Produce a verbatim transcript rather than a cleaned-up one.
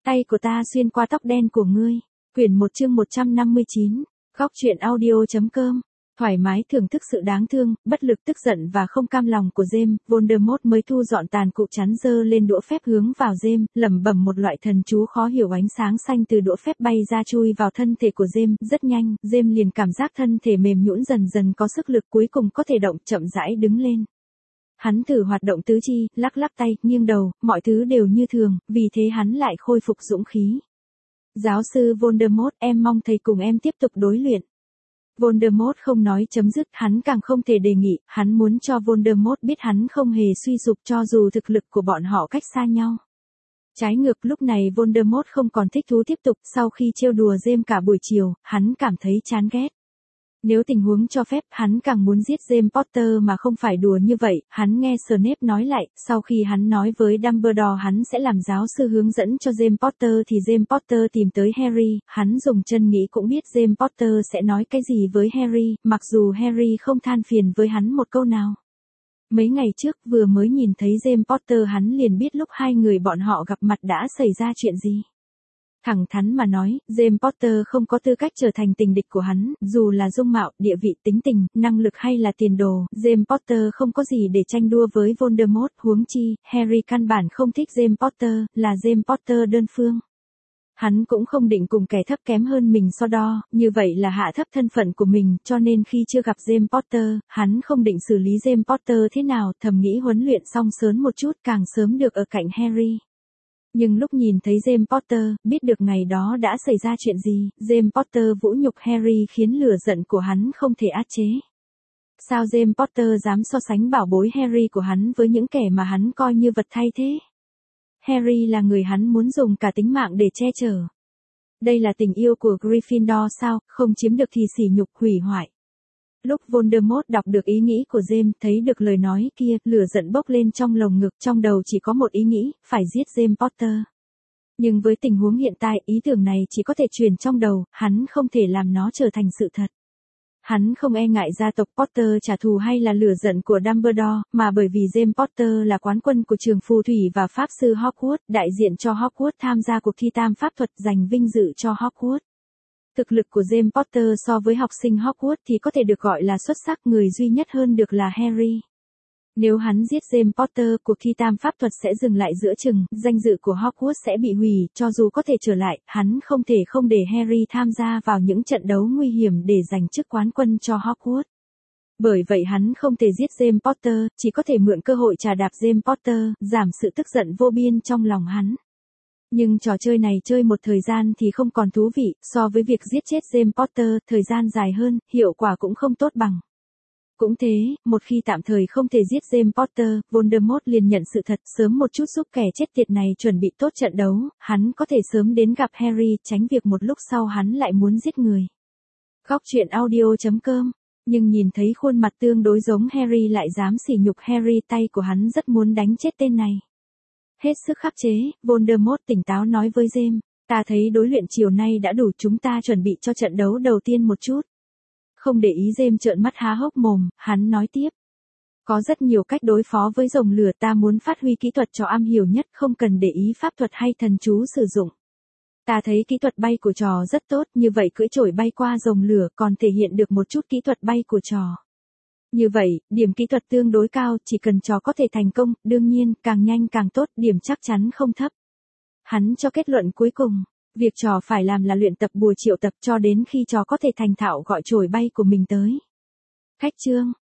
Tay của ta xuyên qua tóc đen của ngươi. Quyển một chương một trăm năm mươi chín. Góc truyện audio.com. Thoải mái thưởng thức sự đáng thương, bất lực tức giận và không cam lòng của James, Voldemort mới thu dọn tàn cụ chắn giơ lên đũa phép hướng vào James, lẩm bẩm một loại thần chú khó hiểu, ánh sáng xanh từ đũa phép bay ra chui vào thân thể của James, rất nhanh, James liền cảm giác thân thể mềm nhũn dần dần có sức lực, cuối cùng có thể động, chậm rãi đứng lên. Hắn thử hoạt động tứ chi, lắc lắc tay, nghiêng đầu, mọi thứ đều như thường, vì thế hắn lại khôi phục dũng khí. Giáo sư Voldemort, em mong thầy cùng em tiếp tục đối luyện. Voldemort không nói chấm dứt, hắn càng không thể đề nghị, hắn muốn cho Voldemort biết hắn không hề suy sụp cho dù thực lực của bọn họ cách xa nhau. Trái ngược, lúc này Voldemort không còn thích thú tiếp tục, sau khi trêu đùa James cả buổi chiều, hắn cảm thấy chán ghét. Nếu tình huống cho phép, hắn càng muốn giết James Potter mà không phải đùa như vậy. Hắn nghe Snape nói lại, sau khi hắn nói với Dumbledore hắn sẽ làm giáo sư hướng dẫn cho James Potter thì James Potter tìm tới Harry, hắn dùng chân nghĩ cũng biết James Potter sẽ nói cái gì với Harry, mặc dù Harry không than phiền với hắn một câu nào. Mấy ngày trước, vừa mới nhìn thấy James Potter hắn liền biết lúc hai người bọn họ gặp mặt đã xảy ra chuyện gì. Thẳng thắn mà nói, James Potter không có tư cách trở thành tình địch của hắn, dù là dung mạo, địa vị, tính tình, năng lực hay là tiền đồ, James Potter không có gì để tranh đua với Voldemort, huống chi, Harry căn bản không thích James Potter, là James Potter đơn phương. Hắn cũng không định cùng kẻ thấp kém hơn mình so đo, như vậy là hạ thấp thân phận của mình, cho nên khi chưa gặp James Potter, hắn không định xử lý James Potter thế nào, thầm nghĩ huấn luyện xong sớm một chút càng sớm được ở cạnh Harry. Nhưng lúc nhìn thấy James Potter, biết được ngày đó đã xảy ra chuyện gì, James Potter vũ nhục Harry khiến lửa giận của hắn không thể áp chế. Sao James Potter dám so sánh bảo bối Harry của hắn với những kẻ mà hắn coi như vật thay thế? Harry là người hắn muốn dùng cả tính mạng để che chở. Đây là tình yêu của Gryffindor sao, không chiếm được thì sỉ nhục hủy hoại. Lúc Voldemort đọc được ý nghĩ của James, thấy được lời nói kia, lửa giận bốc lên trong lồng ngực, trong đầu chỉ có một ý nghĩ, phải giết James Potter. Nhưng với tình huống hiện tại, ý tưởng này chỉ có thể truyền trong đầu, hắn không thể làm nó trở thành sự thật. Hắn không e ngại gia tộc Potter trả thù hay là lửa giận của Dumbledore, mà bởi vì James Potter là quán quân của trường phù thủy và pháp sư Hogwarts, đại diện cho Hogwarts tham gia cuộc thi tam pháp thuật giành vinh dự cho Hogwarts. Thực lực của James Potter so với học sinh Hogwarts thì có thể được gọi là xuất sắc, người duy nhất hơn được là Harry. Nếu hắn giết James Potter, cuộc thi tam pháp thuật sẽ dừng lại giữa chừng, danh dự của Hogwarts sẽ bị hủy, cho dù có thể trở lại, hắn không thể không để Harry tham gia vào những trận đấu nguy hiểm để giành chức quán quân cho Hogwarts. Bởi vậy hắn không thể giết James Potter, chỉ có thể mượn cơ hội trà đạp James Potter, giảm sự tức giận vô biên trong lòng hắn. Nhưng trò chơi này chơi một thời gian thì không còn thú vị, so với việc giết chết James Potter, thời gian dài hơn, hiệu quả cũng không tốt bằng. Cũng thế, một khi tạm thời không thể giết James Potter, Voldemort liền nhận sự thật, sớm một chút giúp kẻ chết tiệt này chuẩn bị tốt trận đấu, hắn có thể sớm đến gặp Harry, tránh việc một lúc sau hắn lại muốn giết người. Góc truyện audio.com. Nhưng nhìn thấy khuôn mặt tương đối giống Harry lại dám sỉ nhục Harry, tay của hắn rất muốn đánh chết tên này. Hết sức khắc chế, Voldemort tỉnh táo nói với James, ta thấy đối luyện chiều nay đã đủ, chúng ta chuẩn bị cho trận đấu đầu tiên một chút. Không để ý James trợn mắt há hốc mồm, hắn nói tiếp. Có rất nhiều cách đối phó với rồng lửa, ta muốn phát huy kỹ thuật cho am hiểu nhất, không cần để ý pháp thuật hay thần chú sử dụng. Ta thấy kỹ thuật bay của trò rất tốt, như vậy cưỡi chổi bay qua rồng lửa còn thể hiện được một chút kỹ thuật bay của trò. Như vậy, điểm kỹ thuật tương đối cao, chỉ cần trò có thể thành công, đương nhiên, càng nhanh càng tốt, điểm chắc chắn không thấp. Hắn cho kết luận cuối cùng, việc trò phải làm là luyện tập bùa triệu tập cho đến khi trò có thể thành thạo gọi chổi bay của mình tới. Khách chương.